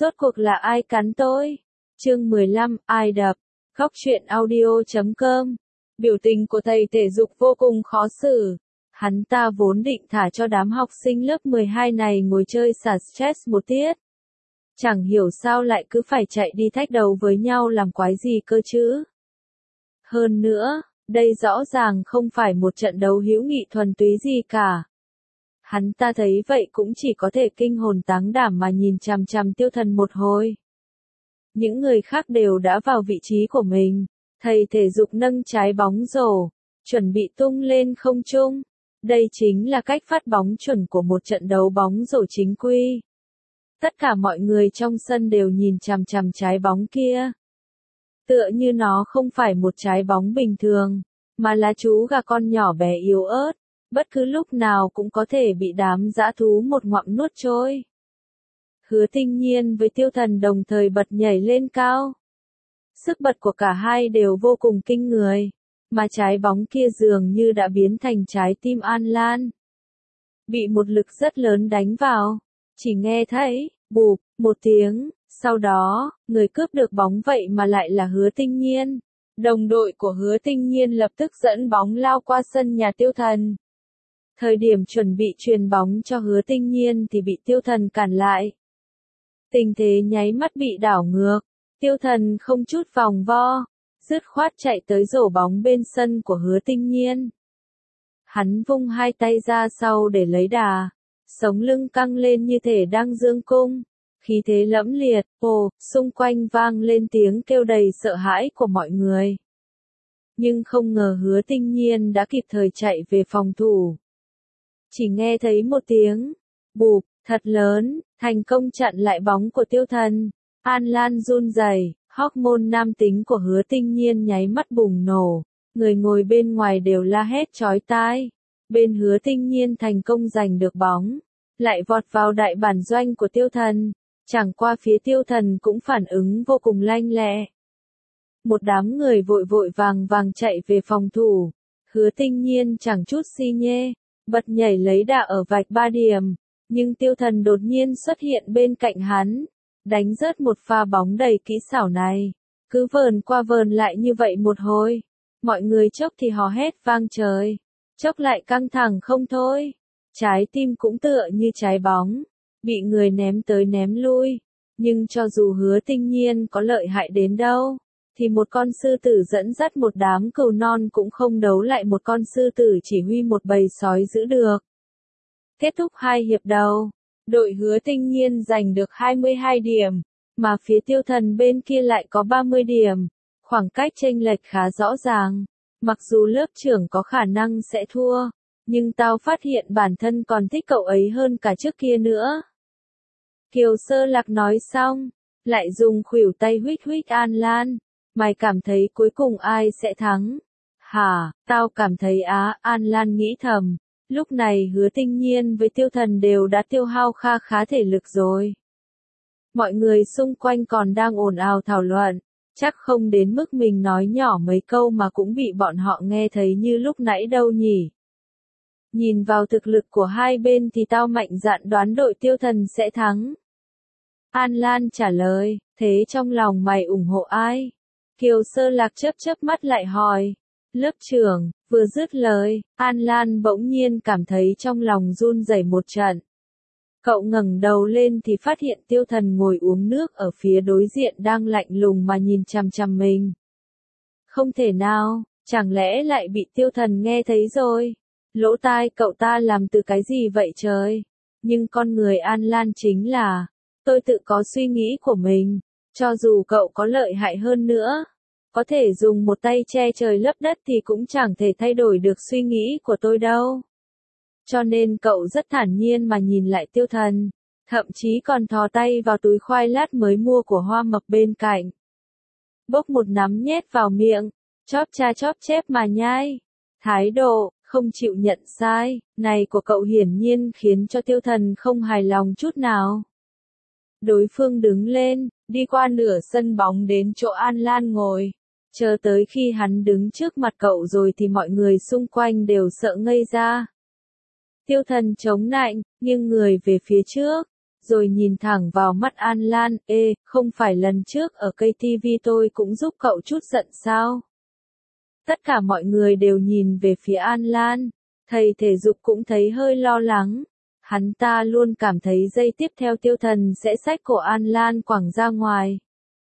Rốt cuộc là ai cắn tôi? Chương 15, ai đập? Góc truyện audio.com. Biểu tình của thầy thể dục vô cùng khó xử. Hắn ta vốn định thả cho đám học sinh lớp 12 này ngồi chơi xả stress một tiết. Chẳng hiểu sao lại cứ phải chạy đi thách đấu với nhau làm quái gì cơ chứ. Hơn nữa, đây rõ ràng không phải một trận đấu hữu nghị thuần túy gì cả. Hắn ta thấy vậy cũng chỉ có thể kinh hồn táng đảm mà nhìn chằm chằm Tiêu Thần một hồi. Những người khác đều đã vào vị trí của mình. Thầy thể dục nâng trái bóng rổ, chuẩn bị tung lên không trung. Đây chính là cách phát bóng chuẩn của một trận đấu bóng rổ chính quy. Tất cả mọi người trong sân đều nhìn chằm chằm trái bóng kia. Tựa như nó không phải một trái bóng bình thường, mà là chú gà con nhỏ bé yếu ớt, bất cứ lúc nào cũng có thể bị đám dã thú một ngụm nuốt trôi. Hứa Tinh Nhiên với Tiêu Thần đồng thời bật nhảy lên cao. Sức bật của cả hai đều vô cùng kinh người, mà trái bóng kia dường như đã biến thành trái tim An Lan. Bị một lực rất lớn đánh vào, chỉ nghe thấy, bụp, một tiếng, sau đó, người cướp được bóng vậy mà lại là Hứa Tinh Nhiên. Đồng đội của Hứa Tinh Nhiên lập tức dẫn bóng lao qua sân nhà Tiêu Thần. Thời điểm chuẩn bị truyền bóng cho Hứa Tinh Nhiên thì bị Tiêu Thần cản lại. Tình thế nháy mắt bị đảo ngược, Tiêu Thần không chút vòng vo, dứt khoát chạy tới rổ bóng bên sân của Hứa Tinh Nhiên. Hắn vung hai tay ra sau để lấy đà, sống lưng căng lên như thể đang dương cung, khí thế lẫm liệt, xung quanh vang lên tiếng kêu đầy sợ hãi của mọi người. Nhưng không ngờ Hứa Tinh Nhiên đã kịp thời chạy về phòng thủ. Chỉ nghe thấy một tiếng, bụp, thật lớn, thành công chặn lại bóng của Tiêu Thần. An Lan run rẩy, hormone nam tính của Hứa Tinh Nhiên nháy mắt bùng nổ, người ngồi bên ngoài đều la hét chói tai. Bên Hứa Tinh Nhiên thành công giành được bóng, lại vọt vào đại bản doanh của Tiêu Thần, chẳng qua phía Tiêu Thần cũng phản ứng vô cùng lanh lẹ. Một đám người vội vội vàng vàng chạy về phòng thủ, Hứa Tinh Nhiên chẳng chút si nhê, bật nhảy lấy đà ở vạch 3 điểm, nhưng Tiêu Thần đột nhiên xuất hiện bên cạnh hắn, đánh rớt một pha bóng đầy kỹ xảo này. Cứ vờn qua vờn lại như vậy một hồi, mọi người chốc thì hò hét vang trời, chốc lại căng thẳng không thôi. Trái tim cũng tựa như trái bóng, bị người ném tới ném lui. Nhưng cho dù Hứa Tinh Nhiên có lợi hại đến đâu, thì một con sư tử dẫn dắt một đám cừu non cũng không đấu lại một con sư tử chỉ huy một bầy sói giữ được. Kết thúc 2 hiệp đầu, đội Hứa Tinh Nhiên giành được 22 điểm, mà phía Tiêu Thần bên kia lại có 30 điểm, khoảng cách chênh lệch khá rõ ràng. Mặc dù lớp trưởng có khả năng sẽ thua, nhưng tao phát hiện bản thân còn thích cậu ấy hơn cả trước kia nữa. Kiều Sơ Lạc nói xong, lại dùng khuỷu tay huých huých An Lan. Mày cảm thấy cuối cùng ai sẽ thắng? Hả, tao cảm thấy An Lan nghĩ thầm. Lúc này Hứa Tinh Nhiên với Tiêu Thần đều đã tiêu hao kha khá thể lực rồi. Mọi người xung quanh còn đang ồn ào thảo luận, chắc không đến mức mình nói nhỏ mấy câu mà cũng bị bọn họ nghe thấy như lúc nãy đâu nhỉ. Nhìn vào thực lực của hai bên thì tao mạnh dạn đoán đội Tiêu Thần sẽ thắng. An Lan trả lời, thế trong lòng mày ủng hộ ai? Kiều Sơ Lạc chớp mắt lại hỏi. Lớp trưởng, vừa dứt lời, An Lan bỗng nhiên cảm thấy trong lòng run rẩy một trận. Cậu ngẩng đầu lên thì phát hiện Tiêu Thần ngồi uống nước ở phía đối diện đang lạnh lùng mà nhìn chằm chằm mình. Không thể nào, chẳng lẽ lại bị Tiêu Thần nghe thấy rồi? Lỗ tai cậu ta làm từ cái gì vậy trời? Nhưng con người An Lan chính là, tôi tự có suy nghĩ của mình, cho dù cậu có lợi hại hơn nữa, có thể dùng một tay che trời lấp đất thì cũng chẳng thể thay đổi được suy nghĩ của tôi đâu. Cho nên cậu rất thản nhiên mà nhìn lại Tiêu Thần, thậm chí còn thò tay vào túi khoai lát mới mua của Hoa Mập bên cạnh. Bốc một nắm nhét vào miệng, chóp cha chóp chép mà nhai. Thái độ, không chịu nhận sai, này của cậu hiển nhiên khiến cho Tiêu Thần không hài lòng chút nào. Đối phương đứng lên, đi qua nửa sân bóng đến chỗ An Lan ngồi. Chờ tới khi hắn đứng trước mặt cậu rồi thì mọi người xung quanh đều sợ ngây ra. Tiêu Thần chống nạnh, nghiêng người về phía trước, rồi nhìn thẳng vào mắt An Lan, ê, không phải lần trước ở cây TV tôi cũng giúp cậu chút giận sao? Tất cả mọi người đều nhìn về phía An Lan, thầy thể dục cũng thấy hơi lo lắng. Hắn ta luôn cảm thấy giây tiếp theo Tiêu Thần sẽ xách cổ An Lan quẳng ra ngoài.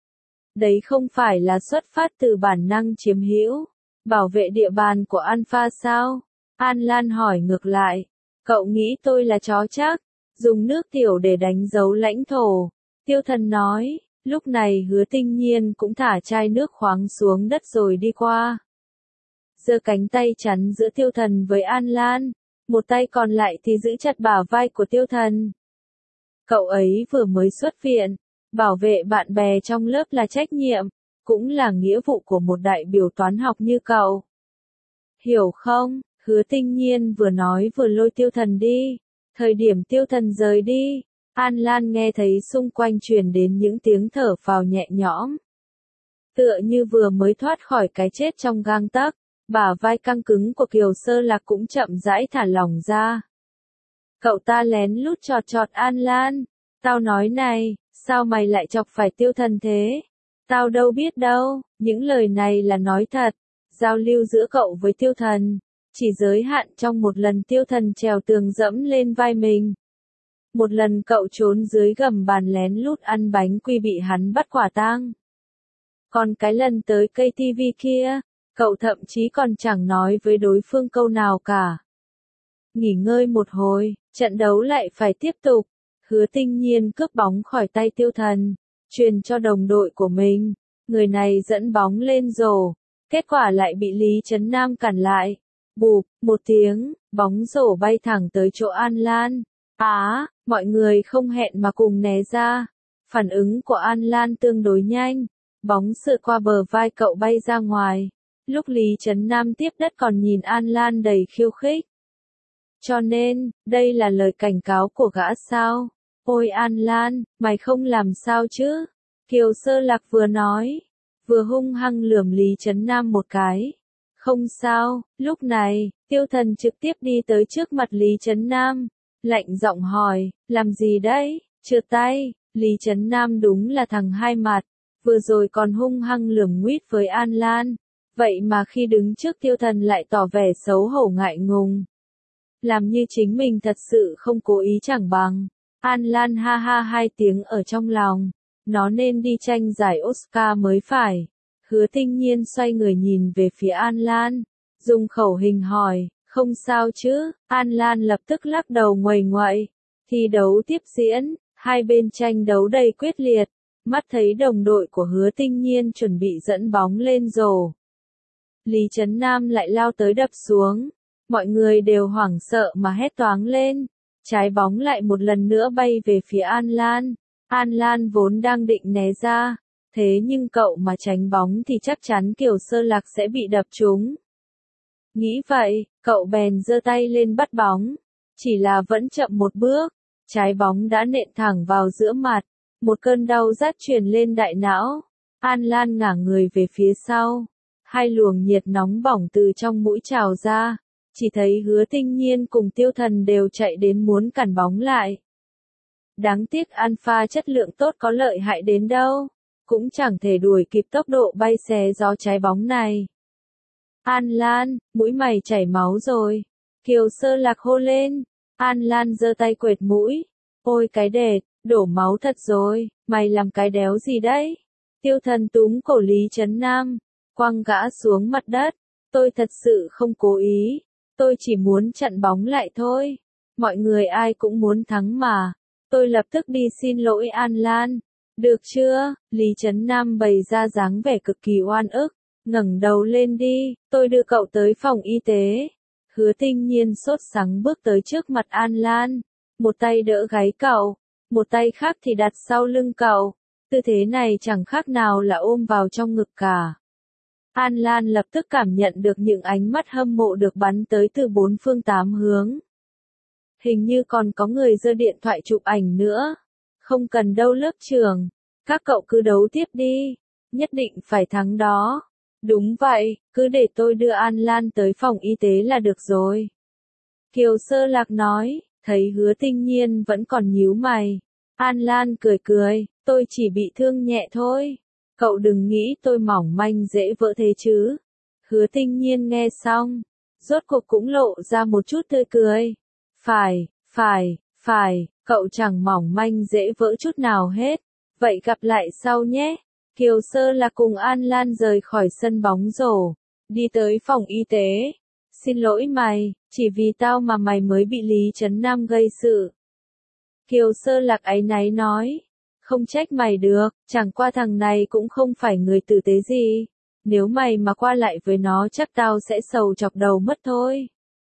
Đấy không phải là xuất phát từ bản năng chiếm hữu, bảo vệ địa bàn của Alpha sao? An Lan hỏi ngược lại, cậu nghĩ tôi là chó chắc, dùng nước tiểu để đánh dấu lãnh thổ. Tiêu Thần nói, lúc này Hứa Tinh Nhiên cũng thả chai nước khoáng xuống đất rồi đi qua. Giơ cánh tay chắn giữa Tiêu Thần với An Lan, một tay còn lại thì giữ chặt bả vai của Tiêu Thần. Cậu ấy vừa mới xuất viện, bảo vệ bạn bè trong lớp là trách nhiệm, cũng là nghĩa vụ của một đại biểu toán học như cậu. Hiểu không? Hứa Tinh Nhiên vừa nói vừa lôi Tiêu Thần đi. Thời điểm Tiêu Thần rời đi, An Lan nghe thấy xung quanh truyền đến những tiếng thở phào nhẹ nhõm. Tựa như vừa mới thoát khỏi cái chết trong gang tấc, bả vai căng cứng của Kiều Sơ Lạc cũng chậm rãi thả lỏng ra. Cậu ta lén lút chọt chọt An Lan, tao nói này, sao mày lại chọc phải Tiêu Thần thế? Tao đâu biết đâu, những lời này là nói thật, giao lưu giữa cậu với Tiêu Thần, chỉ giới hạn trong một lần Tiêu Thần trèo tường dẫm lên vai mình. Một lần cậu trốn dưới gầm bàn lén lút ăn bánh quy bị hắn bắt quả tang. Còn cái lần tới cây TV kia, cậu thậm chí còn chẳng nói với đối phương câu nào cả. Nghỉ ngơi một hồi, trận đấu lại phải tiếp tục. Hứa Tinh Nhiên cướp bóng khỏi tay Tiêu Thần, truyền cho đồng đội của mình. Người này dẫn bóng lên rổ, kết quả lại bị Lý Trấn Nam cản lại. Bụp, một tiếng, bóng rổ bay thẳng tới chỗ An Lan. Mọi người không hẹn mà cùng né ra. Phản ứng của An Lan tương đối nhanh, bóng sượt qua bờ vai cậu bay ra ngoài. Lúc Lý Trấn Nam tiếp đất còn nhìn An Lan đầy khiêu khích. Cho nên, đây là lời cảnh cáo của gã sao? Ôi An Lan, mày không làm sao chứ? Kiều Sơ Lạc vừa nói, vừa hung hăng lườm Lý Trấn Nam một cái. Không sao, lúc này, Tiêu Thần trực tiếp đi tới trước mặt Lý Trấn Nam, lạnh giọng hỏi, làm gì đấy? Trượt tay. Lý Trấn Nam đúng là thằng hai mặt, vừa rồi còn hung hăng lườm nguýt với An Lan, vậy mà khi đứng trước Tiêu Thần lại tỏ vẻ xấu hổ ngại ngùng. Làm như chính mình thật sự không cố ý chẳng bằng. An Lan ha ha hai tiếng ở trong lòng, nó nên đi tranh giải Oscar mới phải. Hứa Tinh Nhiên xoay người nhìn về phía An Lan, dùng khẩu hình hỏi, không sao chứ? An Lan lập tức lắc đầu nguầy nguậy. Thi đấu tiếp diễn, hai bên tranh đấu đầy quyết liệt, mắt thấy đồng đội của Hứa Tinh Nhiên chuẩn bị dẫn bóng lên rổ. Lý Trấn Nam lại lao tới đập xuống, mọi người đều hoảng sợ mà hét toáng lên. Trái bóng lại một lần nữa bay về phía An Lan. An Lan vốn đang định né ra, thế nhưng cậu mà tránh bóng thì chắc chắn Kiều Sơ Lạc sẽ bị đập trúng. Nghĩ vậy, cậu bèn giơ tay lên bắt bóng, chỉ là vẫn chậm một bước, trái bóng đã nện thẳng vào giữa mặt, một cơn đau rát truyền lên đại não. An Lan ngả người về phía sau, hai luồng nhiệt nóng bỏng từ trong mũi trào ra. Chỉ thấy Hứa Tinh Nhiên cùng Tiêu Thần đều chạy đến muốn cản bóng lại. Đáng tiếc Alpha chất lượng tốt có lợi hại đến đâu, cũng chẳng thể đuổi kịp tốc độ bay xé gió trái bóng này. An Lan, mũi mày chảy máu rồi. Kiều Sơ Lạc hô lên. An Lan giơ tay quệt mũi. Ôi cái đệt, đổ máu thật rồi, mày làm cái đéo gì đấy? Tiêu Thần túm cổ Lý Trấn Nam, quăng gã xuống mặt đất. Tôi thật sự không cố ý. Tôi chỉ muốn chặn bóng lại thôi. Mọi người ai cũng muốn thắng mà. Tôi lập tức đi xin lỗi An Lan. Được chưa? Lý Trấn Nam bày ra dáng vẻ cực kỳ oan ức. Ngẩng đầu lên đi, tôi đưa cậu tới phòng y tế. Hứa Tinh Nhiên sốt sắng bước tới trước mặt An Lan. Một tay đỡ gáy cậu, một tay khác thì đặt sau lưng cậu. Tư thế này chẳng khác nào là ôm vào trong ngực cả. An Lan lập tức cảm nhận được những ánh mắt hâm mộ được bắn tới từ bốn phương tám hướng. Hình như còn có người giơ điện thoại chụp ảnh nữa. Không cần đâu lớp trưởng. Các cậu cứ đấu tiếp đi. Nhất định phải thắng đó. Đúng vậy, cứ để tôi đưa An Lan tới phòng y tế là được rồi. Kiều Sơ Lạc nói, thấy Hứa Tinh Nhiên vẫn còn nhíu mày. An Lan cười cười, tôi chỉ bị thương nhẹ thôi. Cậu đừng nghĩ tôi mỏng manh dễ vỡ thế chứ. Hứa Tinh Nhiên nghe xong, rốt cuộc cũng lộ ra một chút tươi cười. Phải, cậu chẳng mỏng manh dễ vỡ chút nào hết. Vậy gặp lại sau nhé. Kiều Sơ Lạc cùng An Lan rời khỏi sân bóng rổ, đi tới phòng y tế. Xin lỗi mày, chỉ vì tao mà mày mới bị Lý Trấn Nam gây sự. Kiều Sơ Lạc áy náy nói, không trách mày được, chẳng qua thằng này cũng không phải người tử tế gì. Nếu mày mà qua lại với nó chắc tao sẽ sầu chọc đầu mất thôi.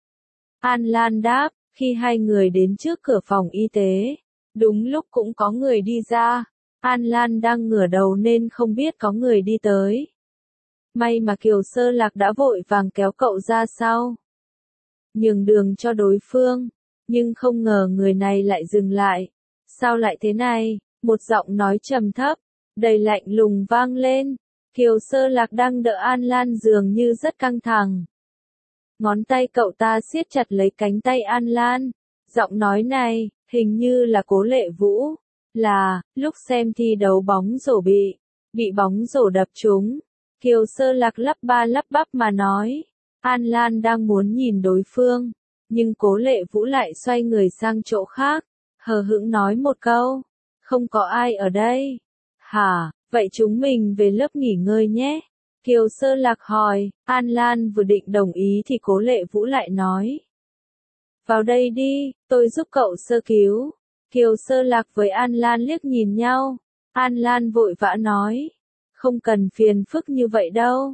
An Lan đáp, khi hai người đến trước cửa phòng y tế, đúng lúc cũng có người đi ra. An Lan đang ngửa đầu nên không biết có người đi tới. May mà Kiều Sơ Lạc đã vội vàng kéo cậu ra sau, nhường đường cho đối phương, nhưng không ngờ người này lại dừng lại. Sao lại thế này? Một giọng nói trầm thấp, đầy lạnh lùng vang lên. Kiều Sơ Lạc đang đỡ An Lan dường như rất căng thẳng. Ngón tay cậu ta siết chặt lấy cánh tay An Lan. Giọng nói này, hình như là Cố Lệ Vũ. Là, lúc xem thi đấu bóng rổ bị bóng rổ đập trúng. Kiều Sơ Lạc lắp ba lắp bắp mà nói. An Lan đang muốn nhìn đối phương, nhưng Cố Lệ Vũ lại xoay người sang chỗ khác, hờ hững nói một câu. Không có ai ở đây. Hả, vậy chúng mình về lớp nghỉ ngơi nhé. Kiều Sơ Lạc hỏi, An Lan vừa định đồng ý thì Cố Lệ Vũ lại nói. Vào đây đi, tôi giúp cậu sơ cứu. Kiều Sơ Lạc với An Lan liếc nhìn nhau. An Lan vội vã nói. Không cần phiền phức như vậy đâu.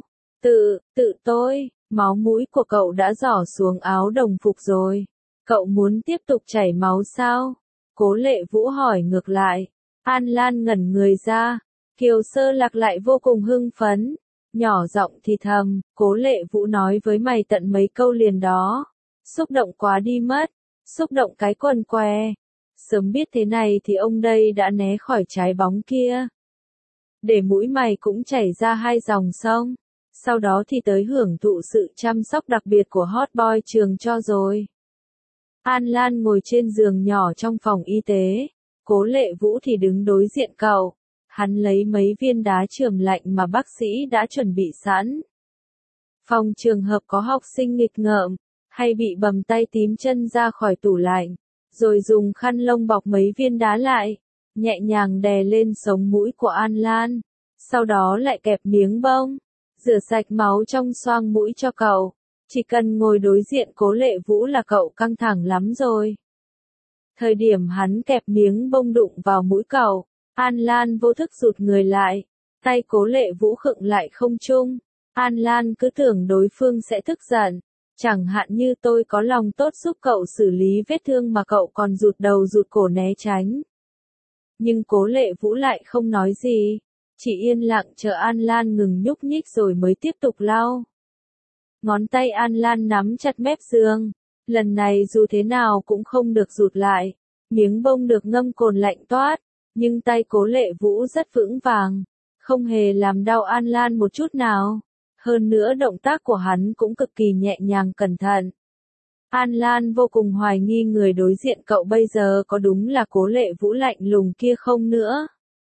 Tự tôi, máu mũi của cậu đã rỏ xuống áo đồng phục rồi. Cậu muốn tiếp tục chảy máu sao? Cố Lệ Vũ hỏi ngược lại. An Lan ngẩn người ra. Kiều Sơ Lạc lại vô cùng hưng phấn. Nhỏ giọng thì thầm, Cố Lệ Vũ nói với mày tận mấy câu liền đó. Xúc động quá đi mất. Xúc động cái quần què. Sớm biết thế này thì ông đây đã né khỏi trái bóng kia. Để mũi mày cũng chảy ra 2 dòng sông. Sau đó thì tới hưởng thụ sự chăm sóc đặc biệt của hot boy trường cho rồi. An Lan ngồi trên giường nhỏ trong phòng y tế. Cố Lệ Vũ thì đứng đối diện cậu. Hắn lấy mấy viên đá chườm lạnh mà bác sĩ đã chuẩn bị sẵn. Phòng trường hợp có học sinh nghịch ngợm, hay bị bầm tay tím chân ra khỏi tủ lạnh, rồi dùng khăn lông bọc mấy viên đá lại, nhẹ nhàng đè lên sống mũi của An Lan, sau đó lại kẹp miếng bông, rửa sạch máu trong xoang mũi cho cậu. Chỉ cần ngồi đối diện Cố Lệ Vũ là cậu căng thẳng lắm rồi. Thời điểm hắn kẹp miếng bông đụng vào mũi cậu, An Lan vô thức rụt người lại, tay Cố Lệ Vũ khựng lại không trung. An Lan cứ tưởng đối phương sẽ tức giận, chẳng hạn như tôi có lòng tốt giúp cậu xử lý vết thương mà cậu còn rụt đầu rụt cổ né tránh. Nhưng Cố Lệ Vũ lại không nói gì, chỉ yên lặng chờ An Lan ngừng nhúc nhích rồi mới tiếp tục lau. Ngón tay An Lan nắm chặt mép giường, lần này dù thế nào cũng không được rụt lại, miếng bông được ngâm cồn lạnh toát, nhưng tay Cố Lệ Vũ rất vững vàng, không hề làm đau An Lan một chút nào. Hơn nữa động tác của hắn cũng cực kỳ nhẹ nhàng cẩn thận. An Lan vô cùng hoài nghi người đối diện cậu bây giờ có đúng là Cố Lệ Vũ lạnh lùng kia không nữa.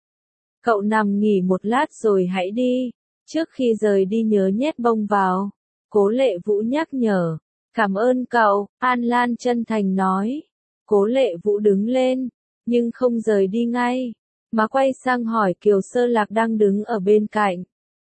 Cậu nằm nghỉ một lát rồi hãy đi, trước khi rời đi nhớ nhét bông vào. Cố Lệ Vũ nhắc nhở. Cảm ơn cậu, An Lan chân thành nói. Cố Lệ Vũ đứng lên, nhưng không rời đi ngay, mà quay sang hỏi Kiều Sơ Lạc đang đứng ở bên cạnh.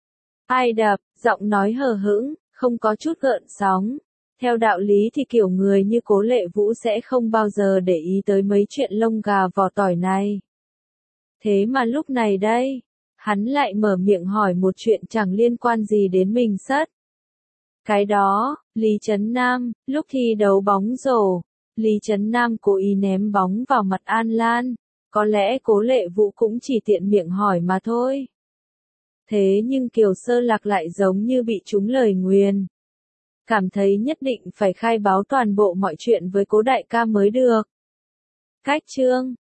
Ai đập, giọng nói hờ hững, không có chút gợn sóng. Theo đạo lý thì kiểu người như Cố Lệ Vũ sẽ không bao giờ để ý tới mấy chuyện lông gà vỏ tỏi này. Thế mà lúc này đây, hắn lại mở miệng hỏi một chuyện chẳng liên quan gì đến mình sất. Cái đó, Lý Trấn Nam, lúc thi đấu bóng rổ, Lý Trấn Nam cố ý ném bóng vào mặt An Lan, có lẽ Cố Lệ Vũ cũng chỉ tiện miệng hỏi mà thôi. Thế nhưng Kiều Sơ Lạc lại giống như bị trúng lời nguyền. Cảm thấy nhất định phải khai báo toàn bộ mọi chuyện với Cố đại ca mới được. Cách chương